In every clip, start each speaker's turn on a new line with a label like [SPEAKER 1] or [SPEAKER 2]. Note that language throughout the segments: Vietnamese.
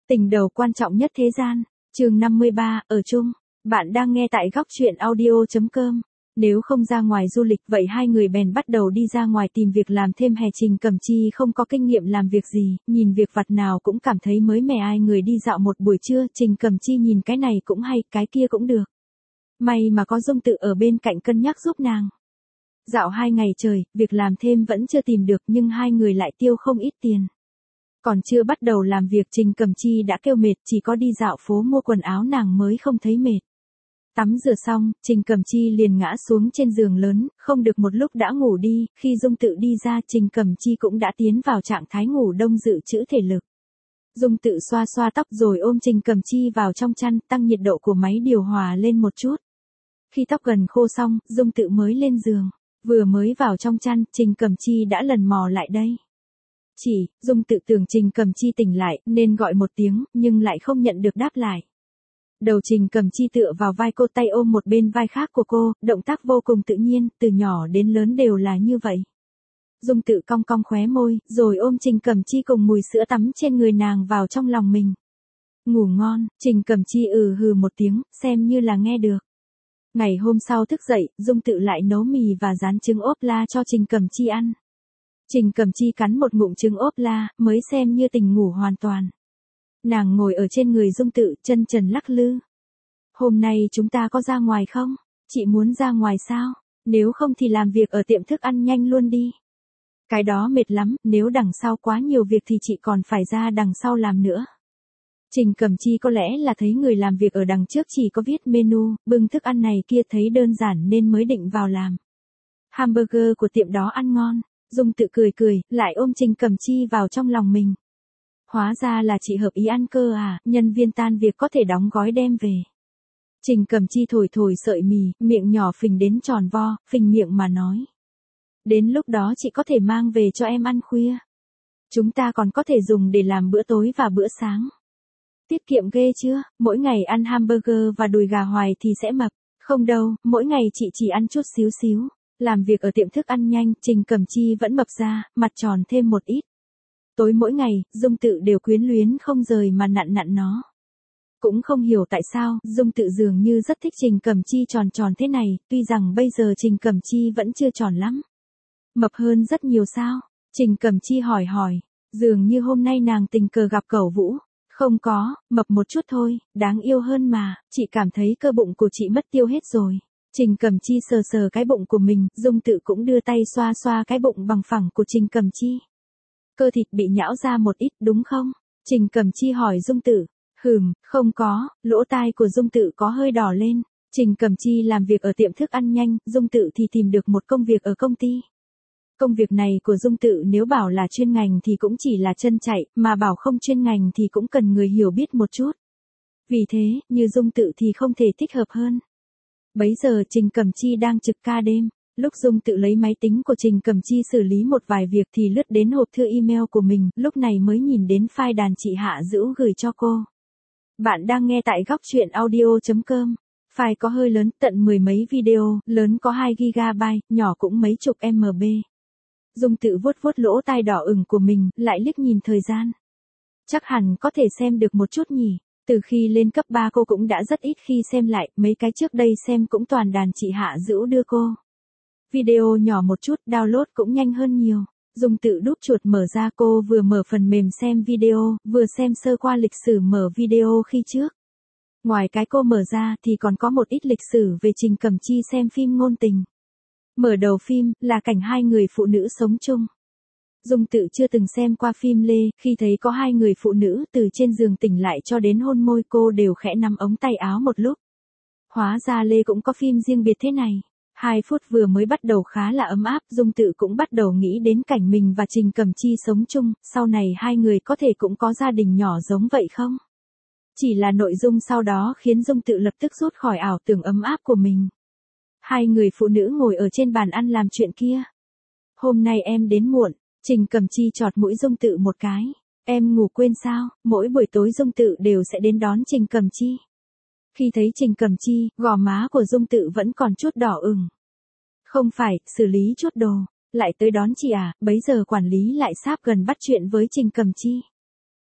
[SPEAKER 1] Tình đầu quan trọng nhất thế gian, chương 53, ở chung. Bạn đang nghe tại góc truyện audio.com. Nếu không ra ngoài du lịch vậy hai người bèn bắt đầu đi ra ngoài tìm việc làm thêm hè. Trình Cẩm Chi không có kinh nghiệm làm việc gì, nhìn việc vặt nào cũng cảm thấy mới mẻ. Ai người đi dạo một buổi trưa, Trình Cẩm Chi nhìn cái này cũng hay, cái kia cũng được. May mà có Dung Tự ở bên cạnh cân nhắc giúp nàng. Dạo 2 ngày trời, việc làm thêm vẫn chưa tìm được nhưng hai người lại tiêu không ít tiền. Còn chưa bắt đầu làm việc Trình Cẩm Chi đã kêu mệt, chỉ có đi dạo phố mua quần áo nàng mới không thấy mệt. Tắm rửa xong, Trình Cẩm Chi liền ngã xuống trên giường lớn, không được một lúc đã ngủ đi, khi Dung Tự đi ra Trình Cẩm Chi cũng đã tiến vào trạng thái ngủ đông dự trữ thể lực. Dung Tự xoa xoa tóc rồi ôm Trình Cẩm Chi vào trong chăn, tăng nhiệt độ của máy điều hòa lên một chút. Khi tóc gần khô xong, Dung Tự mới lên giường. Vừa mới vào trong chăn, Trình Cẩm Chi đã lần mò lại đây. Dung Tự tưởng Trình Cẩm Chi tỉnh lại, nên gọi một tiếng, nhưng lại không nhận được đáp lại. Đầu Trình Cẩm Chi tựa vào vai cô, tay ôm một bên vai khác của cô, động tác vô cùng tự nhiên, từ nhỏ đến lớn đều là như vậy. Dung Tự cong cong khóe môi, rồi ôm Trình Cẩm Chi cùng mùi sữa tắm trên người nàng vào trong lòng mình. Ngủ ngon, Trình Cẩm Chi hừ một tiếng, xem như là nghe được. Ngày hôm sau thức dậy, Dung Tự lại nấu mì và rán trứng ốp la cho Trình Cẩm Chi ăn. Trình Cẩm Chi cắn một ngụm trứng ốp la, mới xem như tỉnh ngủ hoàn toàn. Nàng ngồi ở trên người Dung Tự, chân trần lắc lư. Hôm nay chúng ta có ra ngoài không? Chị muốn ra ngoài sao? Nếu không thì làm việc ở tiệm thức ăn nhanh luôn đi. Cái đó mệt lắm, nếu đằng sau quá nhiều việc thì chị còn phải ra đằng sau làm nữa. Trình Cẩm Chi có lẽ là thấy người làm việc ở đằng trước chỉ có viết menu, bưng thức ăn này kia thấy đơn giản nên mới định vào làm. Hamburger của tiệm đó ăn ngon. Dung Tự cười, lại ôm Trình Cẩm Chi vào trong lòng mình. Hóa ra là chị hợp ý ăn cơ à, nhân viên tan việc có thể đóng gói đem về. Trình Cẩm Chi thổi sợi mì, miệng nhỏ phình đến tròn vo, phình miệng mà nói. Đến lúc đó chị có thể mang về cho em ăn khuya. Chúng ta còn có thể dùng để làm bữa tối và bữa sáng. Tiết kiệm ghê chưa, mỗi ngày ăn hamburger và đùi gà hoài thì sẽ mập. Không đâu, mỗi ngày chị chỉ ăn chút xíu. Làm việc ở tiệm thức ăn nhanh, Trình Cẩm Chi vẫn mập ra, mặt tròn thêm một ít. Tối mỗi ngày, Dung Tự đều quyến luyến không rời mà nặn nó. Cũng không hiểu tại sao, Dung Tự dường như rất thích Trình Cẩm Chi tròn thế này, tuy rằng bây giờ Trình Cẩm Chi vẫn chưa tròn lắm. Mập hơn rất nhiều sao? Trình Cẩm Chi hỏi, dường như hôm nay nàng tình cờ gặp Cẩu Vũ. Không có, mập một chút thôi, đáng yêu hơn mà, chị cảm thấy cơ bụng của chị mất tiêu hết rồi. Trình Cẩm Chi sờ cái bụng của mình, Dung Tự cũng đưa tay xoa cái bụng bằng phẳng của Trình Cẩm Chi. Cơ thịt bị nhão ra một ít đúng không? Trình Cẩm Chi hỏi Dung Tự. Không có, lỗ tai của Dung Tự có hơi đỏ lên. Trình Cẩm Chi làm việc ở tiệm thức ăn nhanh, Dung Tự thì tìm được một công việc ở công ty. Công việc này của Dung Tự nếu bảo là chuyên ngành thì cũng chỉ là chân chạy, mà bảo không chuyên ngành thì cũng cần người hiểu biết một chút. Vì thế, như Dung Tự thì không thể thích hợp hơn. Bấy giờ Trình Cẩm Chi đang trực ca đêm, lúc Dung Tự lấy máy tính của Trình Cẩm Chi xử lý một vài việc thì lướt đến hộp thư email của mình, lúc này mới nhìn đến file đàn chị Hạ Dữu gửi cho cô. Bạn đang nghe tại góc truyện audio.com. File có hơi lớn, tận 10 mấy video, lớn có 2 GB, nhỏ cũng mấy chục MB. Dung Tự vuốt lỗ tai đỏ ửng của mình, lại liếc nhìn thời gian. Chắc hẳn có thể xem được một chút nhỉ. Từ khi lên cấp 3 cô cũng đã rất ít khi xem lại, mấy cái trước đây xem cũng toàn đàn chị Hạ Dữu đưa cô. Video nhỏ một chút, download cũng nhanh hơn nhiều. Dung Tự đúp chuột mở ra, cô vừa mở phần mềm xem video, vừa xem sơ qua lịch sử mở video khi trước. Ngoài cái cô mở ra thì còn có một ít lịch sử về Trình Cẩm Chi xem phim ngôn tình. Mở đầu phim là cảnh hai người phụ nữ sống chung. Dung Tự chưa từng xem qua phim Lê, khi thấy có hai người phụ nữ từ trên giường tỉnh lại cho đến hôn môi cô đều khẽ nắm ống tay áo một lúc. Hóa ra Lê cũng có phim riêng biệt thế này. 2 phút vừa mới bắt đầu khá là ấm áp, Dung Tự cũng bắt đầu nghĩ đến cảnh mình và Trình Cẩm Chi sống chung, sau này hai người có thể cũng có gia đình nhỏ giống vậy không? Chỉ là nội dung sau đó khiến Dung Tự lập tức rút khỏi ảo tưởng ấm áp của mình. Hai người phụ nữ ngồi ở trên bàn ăn làm chuyện kia. Hôm nay em đến muộn. Trình Cẩm Chi chọt mũi Dung Tự một cái. Em ngủ quên sao? Mỗi buổi tối Dung Tự đều sẽ đến đón Trình Cẩm Chi. Khi thấy Trình Cẩm Chi, gò má của Dung Tự vẫn còn chút đỏ ửng. Không phải, xử lý chút đồ. Lại tới đón chị à? Bấy giờ quản lý lại sáp gần bắt chuyện với Trình Cẩm Chi.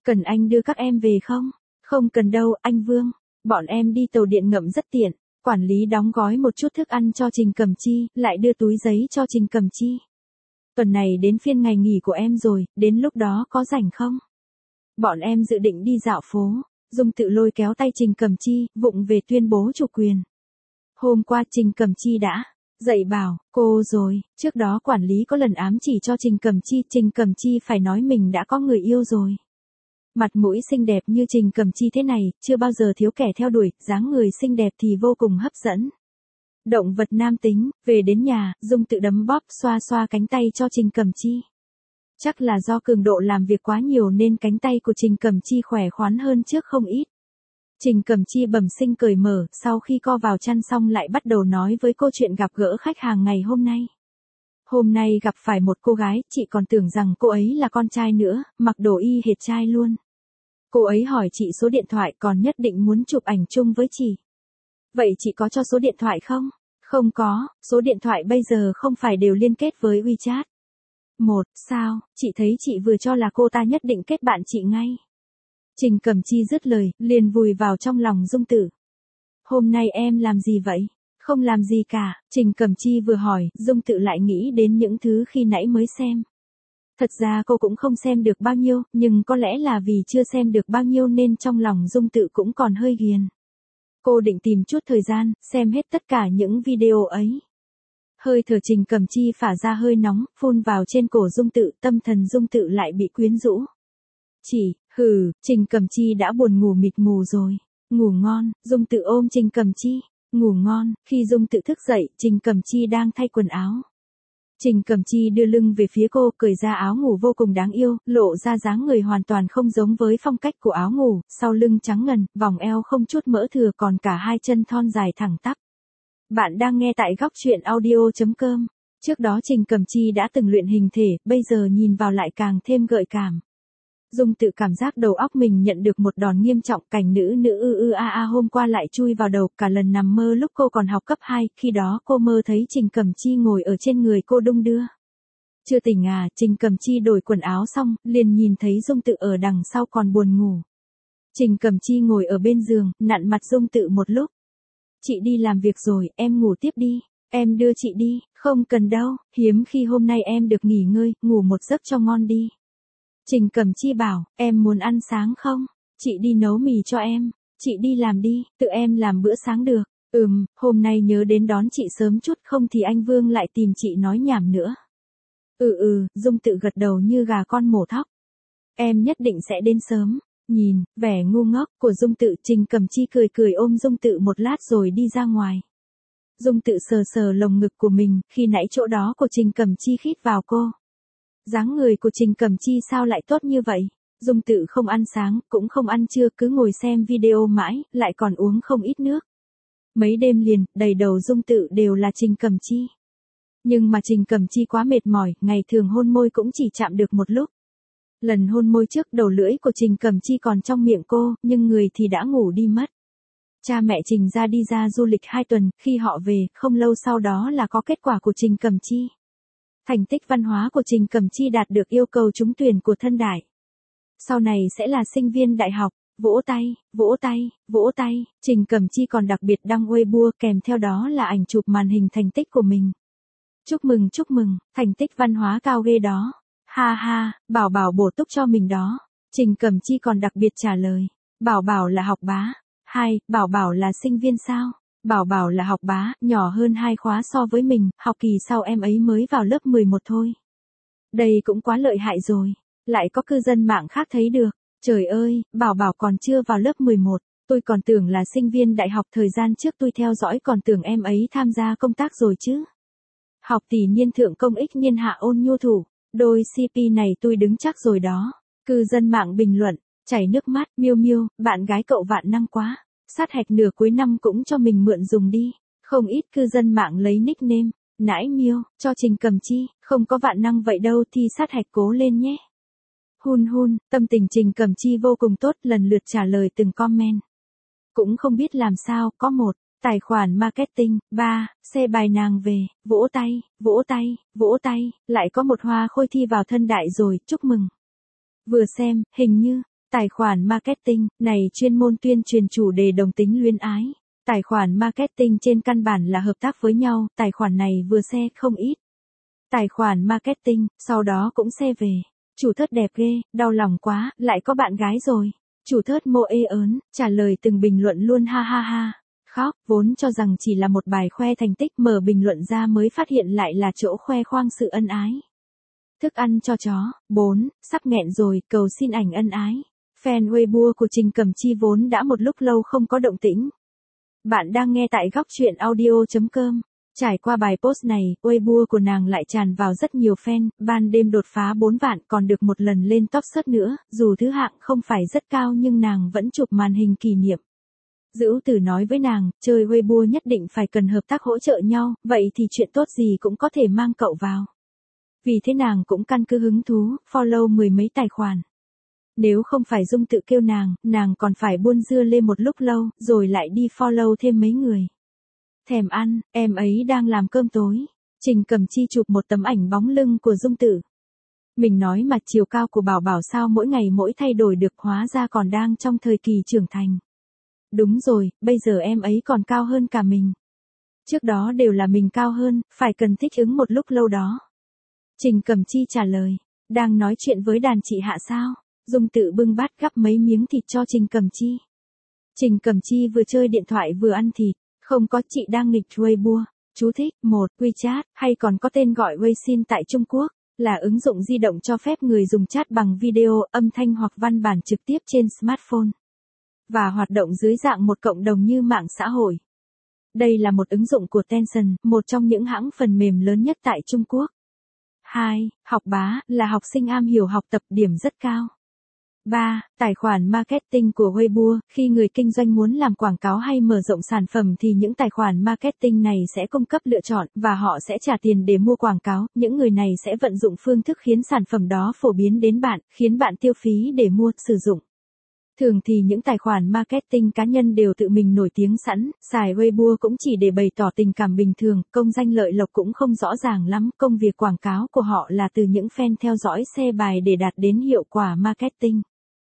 [SPEAKER 1] Cần anh đưa các em về không? Không cần đâu, anh Vương. Bọn em đi tàu điện ngầm rất tiện. Quản lý đóng gói một chút thức ăn cho Trình Cẩm Chi, lại đưa túi giấy cho Trình Cẩm Chi. Tuần này đến phiên ngày nghỉ của em rồi, đến lúc đó có rảnh không? Bọn em dự định đi dạo phố. Dung Tự lôi kéo tay Trình Cẩm Chi, vụng về tuyên bố chủ quyền. Hôm qua Trình Cẩm Chi đã dạy bảo cô rồi, trước đó quản lý có lần ám chỉ cho Trình Cẩm Chi phải nói mình đã có người yêu rồi. Mặt mũi xinh đẹp như Trình Cẩm Chi thế này, chưa bao giờ thiếu kẻ theo đuổi, dáng người xinh đẹp thì vô cùng hấp dẫn. Động vật nam tính, về đến nhà, Dung Tự đấm bóp xoa xoa cánh tay cho Trình Cẩm Chi. Chắc là do cường độ làm việc quá nhiều nên cánh tay của Trình Cẩm Chi khỏe khoắn hơn trước không ít. Trình Cẩm Chi bẩm sinh cởi mở, sau khi co vào chăn xong lại bắt đầu nói với cô chuyện gặp gỡ khách hàng ngày hôm nay. Hôm nay gặp phải một cô gái, chị còn tưởng rằng cô ấy là con trai nữa, mặc đồ y hệt trai luôn. Cô ấy hỏi chị số điện thoại còn nhất định muốn chụp ảnh chung với chị. Vậy chị có cho số điện thoại không? Không có, số điện thoại bây giờ không phải đều liên kết với WeChat. Sao, chị thấy chị vừa cho là cô ta nhất định kết bạn chị ngay. Trình Cẩm Chi dứt lời, liền vùi vào trong lòng Dung Tự. Hôm nay em làm gì vậy? Không làm gì cả, Trình Cẩm Chi vừa hỏi, Dung Tự lại nghĩ đến những thứ khi nãy mới xem. Thật ra cô cũng không xem được bao nhiêu, nhưng có lẽ là vì chưa xem được bao nhiêu nên trong lòng Dung Tự cũng còn hơi ghiền. Cô định tìm chút thời gian, xem hết tất cả những video ấy. Hơi thở Trình Cẩm Chi phả ra hơi nóng, phun vào trên cổ Dung Tự, tâm thần Dung Tự lại bị quyến rũ. Trình Cẩm Chi đã buồn ngủ mịt mù rồi. Ngủ ngon, Dung Tự ôm Trình Cẩm Chi. Ngủ ngon, khi Dung Tự thức dậy, Trình Cẩm Chi đang thay quần áo. Trình Cẩm Chi đưa lưng về phía cô, cởi ra áo ngủ vô cùng đáng yêu, lộ ra dáng người hoàn toàn không giống với phong cách của áo ngủ, sau lưng trắng ngần, vòng eo không chút mỡ thừa còn cả hai chân thon dài thẳng tắp. Bạn đang nghe tại góc truyện audio.com. Trước đó Trình Cẩm Chi đã từng luyện hình thể, bây giờ nhìn vào lại càng thêm gợi cảm. Dung Tự cảm giác đầu óc mình nhận được một đòn nghiêm trọng, cảnh nữ hôm qua lại chui vào đầu, cả lần nằm mơ lúc cô còn học cấp 2, khi đó cô mơ thấy Trình Cẩm Chi ngồi ở trên người cô đung đưa. Chưa tỉnh à, Trình Cẩm Chi đổi quần áo xong, liền nhìn thấy Dung Tự ở đằng sau còn buồn ngủ. Trình Cẩm Chi ngồi ở bên giường, nặn mặt Dung Tự một lúc. Chị đi làm việc rồi, em ngủ tiếp đi, em đưa chị đi, không cần đâu, hiếm khi hôm nay em được nghỉ ngơi, ngủ một giấc cho ngon đi. Trình Cẩm Chi bảo, em muốn ăn sáng không? Chị đi nấu mì cho em. Chị đi làm đi, tự em làm bữa sáng được. Hôm nay nhớ đến đón chị sớm chút không thì anh Vương lại tìm chị nói nhảm nữa. Dung Tự gật đầu như gà con mổ thóc. Em nhất định sẽ đến sớm. Nhìn, vẻ ngu ngốc của Dung Tự, Trình Cẩm Chi cười cười ôm Dung Tự một lát rồi đi ra ngoài. Dung Tự sờ sờ lồng ngực của mình, khi nãy chỗ đó của Trình Cẩm Chi khít vào cô. Dáng người của Trình Cẩm Chi sao lại tốt như vậy? Dung Tự không ăn sáng, cũng không ăn trưa, cứ ngồi xem video mãi, lại còn uống không ít nước. Mấy đêm liền, đầy đầu Dung Tự đều là Trình Cẩm Chi. Nhưng mà Trình Cẩm Chi quá mệt mỏi, ngày thường hôn môi cũng chỉ chạm được một lúc. Lần hôn môi trước đầu lưỡi của Trình Cẩm Chi còn trong miệng cô, nhưng người thì đã ngủ đi mất. Cha mẹ Trình ra đi ra du lịch 2 tuần, khi họ về, không lâu sau đó là có kết quả của Trình Cẩm Chi. Thành tích văn hóa của Trình Cẩm Chi đạt được yêu cầu trúng tuyển của thân đại. Sau này sẽ là sinh viên đại học, vỗ tay, Trình Cẩm Chi còn đặc biệt đăng Weibo kèm theo đó là ảnh chụp màn hình thành tích của mình. Chúc mừng, thành tích văn hóa cao ghê đó. Ha, bảo bảo bổ túc cho mình đó. Trình Cẩm Chi còn đặc biệt trả lời. Bảo bảo là học bá. Bảo bảo là sinh viên sao? Bảo bảo là học bá, nhỏ hơn 2 khóa so với mình, học kỳ sau em ấy mới vào lớp 11 thôi. Đây cũng quá lợi hại rồi. Lại có cư dân mạng khác thấy được. Trời ơi, bảo bảo còn chưa vào lớp 11. Tôi còn tưởng là sinh viên đại học, thời gian trước tôi theo dõi còn tưởng em ấy tham gia công tác rồi chứ. Học tỷ niên thượng công ích niên hạ ôn nhu thủ. Đôi CP này tôi đứng chắc rồi đó. Cư dân mạng bình luận, chảy nước mắt, Miu, bạn gái cậu vạn năng quá. Sát hạch nửa cuối năm cũng cho mình mượn dùng đi. Không ít cư dân mạng lấy nickname, nãi Miu, cho Trình Cẩm Chi, không có vạn năng vậy đâu thì sát hạch cố lên nhé. Hun, tâm tình Trình Cẩm Chi vô cùng tốt, lần lượt trả lời từng comment. Cũng không biết làm sao, có 1, tài khoản marketing, 3, xe bài nàng về, vỗ tay, lại có 1 hoa khôi thi vào thân đại rồi, chúc mừng. Vừa xem, hình như, Tài khoản marketing này chuyên môn tuyên truyền chủ đề đồng tính luyến ái. Tài khoản marketing trên căn bản là hợp tác với nhau, tài khoản này vừa share không ít. Tài khoản marketing, sau đó cũng share về. Chủ thớt đẹp ghê, đau lòng quá, lại có bạn gái rồi. Chủ thớt mô ê ớn, trả lời từng bình luận luôn ha ha ha. Khóc, vốn cho rằng chỉ là một bài khoe thành tích, mở bình luận ra mới phát hiện lại là chỗ khoe khoang sự ân ái. Thức ăn cho chó. 4. Sắp nghẹn rồi, cầu xin ảnh ân ái. Fan Weibo của Trình Cẩm Chi vốn đã một lúc lâu không có động tĩnh. Bạn đang nghe tại góc truyện audio.com. Trải qua bài post này, Weibo của nàng lại tràn vào rất nhiều fan, ban đêm đột phá 4 vạn còn được một lần lên top search nữa, dù thứ hạng không phải rất cao nhưng nàng vẫn chụp màn hình kỷ niệm. Dữu Tử nói với nàng, chơi Weibo nhất định phải cần hợp tác hỗ trợ nhau, vậy thì chuyện tốt gì cũng có thể mang cậu vào. Vì thế nàng cũng căn cứ hứng thú, follow mười mấy tài khoản. Nếu không phải Dung tự kêu nàng còn phải buôn dưa lên một lúc lâu, rồi lại đi follow thêm mấy người. Thèm ăn, em ấy đang làm cơm tối. Trình Cẩm Chi chụp một tấm ảnh bóng lưng của Dung Tử. Mình nói mà chiều cao của Bảo Bảo sao mỗi ngày mỗi thay đổi được, hóa ra còn đang trong thời kỳ trưởng thành. Đúng rồi, bây giờ em ấy còn cao hơn cả mình. Trước đó đều là mình cao hơn, phải cần thích ứng một lúc lâu đó. Trình Cẩm Chi trả lời, đang nói chuyện với đàn chị Hạ sao? Dung Tự bưng bát gắp mấy miếng thịt cho Trình Cẩm Chi. Trình Cẩm Chi vừa chơi điện thoại vừa ăn thịt, không có, chị đang nghịch Weibo. Chú thích, 1. WeChat, hay còn có tên gọi Weixin tại Trung Quốc, là ứng dụng di động cho phép người dùng chat bằng video, âm thanh hoặc văn bản trực tiếp trên smartphone. Và hoạt động dưới dạng một cộng đồng như mạng xã hội. Đây là một ứng dụng của Tencent, một trong những hãng phần mềm lớn nhất tại Trung Quốc. 2. Học bá, là học sinh am hiểu học tập, điểm rất cao. 3. Tài khoản marketing của Weibo, khi người kinh doanh muốn làm quảng cáo hay mở rộng sản phẩm thì những tài khoản marketing này sẽ cung cấp lựa chọn, và họ sẽ trả tiền để mua quảng cáo, những người này sẽ vận dụng phương thức khiến sản phẩm đó phổ biến đến bạn, khiến bạn tiêu phí để mua, sử dụng. Thường thì những tài khoản marketing cá nhân đều tự mình nổi tiếng sẵn, xài Weibo cũng chỉ để bày tỏ tình cảm bình thường, công danh lợi lộc cũng không rõ ràng lắm, công việc quảng cáo của họ là từ những fan theo dõi share bài để đạt đến hiệu quả marketing.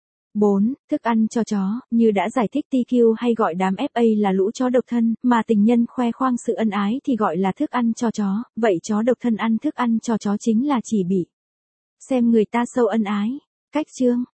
[SPEAKER 1] 4. Thức ăn cho chó, như đã giải thích TQ hay gọi đám FA là lũ chó độc thân, mà tình nhân khoe khoang sự ân ái thì gọi là thức ăn cho chó, vậy chó độc thân ăn thức ăn cho chó chính là chỉ bị xem người ta sâu ân ái. Cách chương